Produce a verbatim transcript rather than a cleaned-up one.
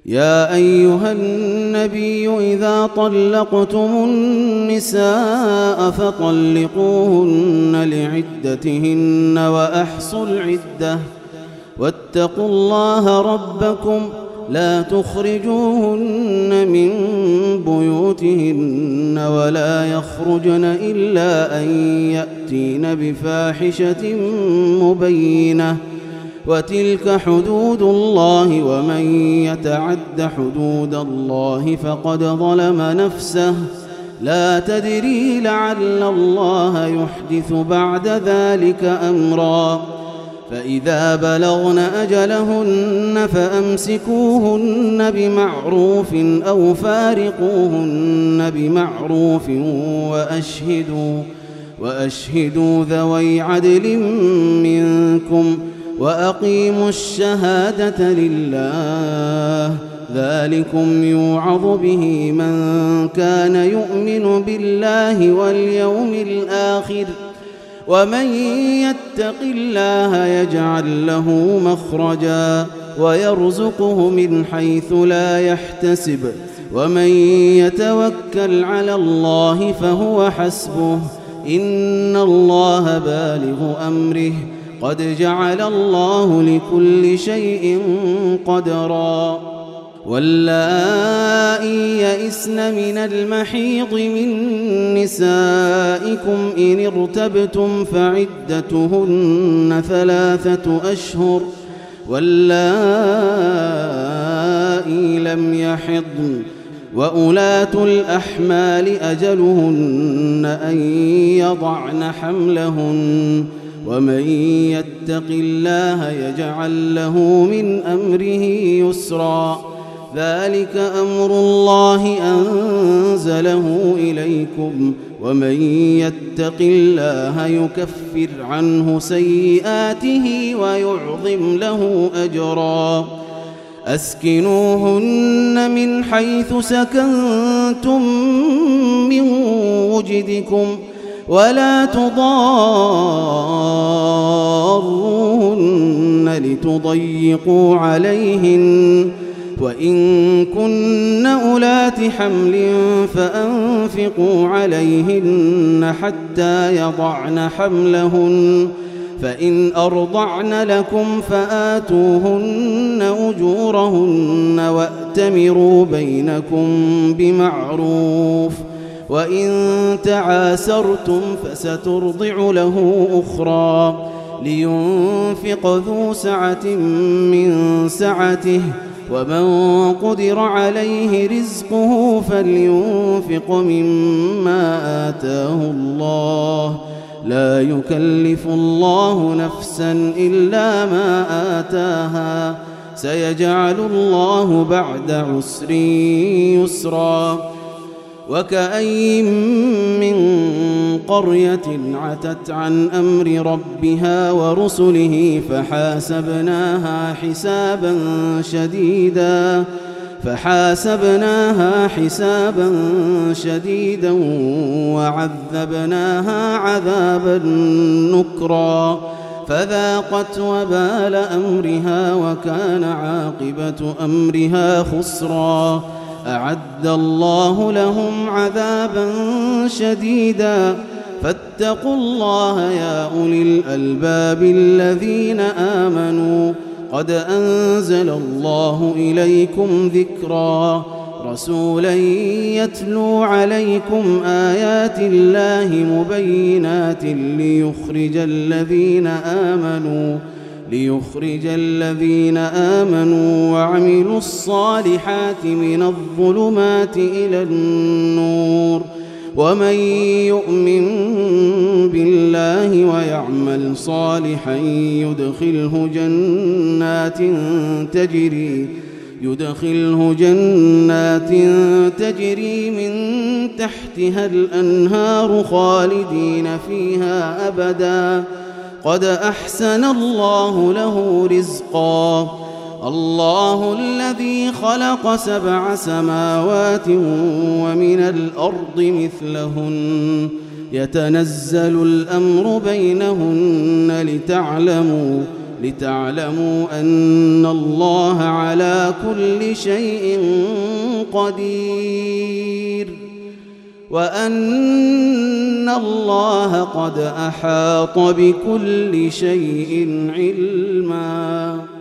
يا أيها النبي إذا طلقتم النساء فطلقوهن لعدتهن وأحصوا العدة واتقوا الله ربكم لا تخرجوهن من بيوتهن ولا يخرجن إلا أن يأتين بفاحشة مبينة وتلك حدود الله ومن يتعد حدود الله فقد ظلم نفسه لا تدري لعل الله يحدث بعد ذلك أمرا فإذا بلغن أجلهن فأمسكوهن بمعروف أو فارقوهن بمعروف وأشهدوا وأشهدوا ذوي عدل منكم وأقيموا الشهادة لله ذلكم يوعظ به من كان يؤمن بالله واليوم الآخر ومن يتق الله يجعل له مخرجا ويرزقه من حيث لا يحتسب ومن يتوكل على الله فهو حسبه إن الله بالغ أمره قد جعل الله لكل شيء قدرا واللائي يئسن من المحيض من نسائكم إن ارتبتم فعدتهن ثلاثة أشهر واللائي لم يحضن وأولاة الأحمال أجلهن أن يضعن حملهن ومن يتق الله يجعل له من أمره يسرا ذلك أمر الله أنزله إليكم ومن يتق الله يكفر عنه سيئاته ويعظم له أجرا أسكنوهن من حيث سكنتم من وجدكم ولا تضاروهن لتضيقوا عليهن وإن كن أولات حمل فأنفقوا عليهن حتى يضعن حملهن فإن أرضعن لكم فآتوهن أجورهن وأتمروا بينكم بمعروف وإن تعاسرتم فسترضع له أخرى لينفق ذو سعة من سعته ومن قدر عليه رزقه فلينفق مما آتاه الله لا يكلف الله نفسا إلا ما آتاها سيجعل الله بعد عسر يسرا وكأين من قرية عتت عن أمر ربها ورسله فحاسبناها حسابا شديدا فحاسبناها حسابا شديدا وعذبناها عذابا نكرا فذاقت وبال أمرها وكان عاقبة أمرها خسرا أعد الله لهم عذابا شديدا فاتقوا الله يا أولي الألباب الذين آمنوا قد أنزل الله إليكم ذكرا رسولا يتلو عليكم آيات الله مبينات ليخرج الذين آمنوا ليخرج الذين آمنوا وعملوا الصالحات من الظلمات إلى النور ومن يؤمن بالله ويعمل صالحا يدخله جنات تجري يدخله جنات تجري من تحتها الأنهار خالدين فيها أبدا قد أحسن الله له رزقا الله الذي خلق سبع سماوات ومن الأرض مثلهن يتنزل الأمر بينهن لتعلموا لتعلموا أن الله على كل شيء قدير وأن الله قد أحاط بكل شيء علما.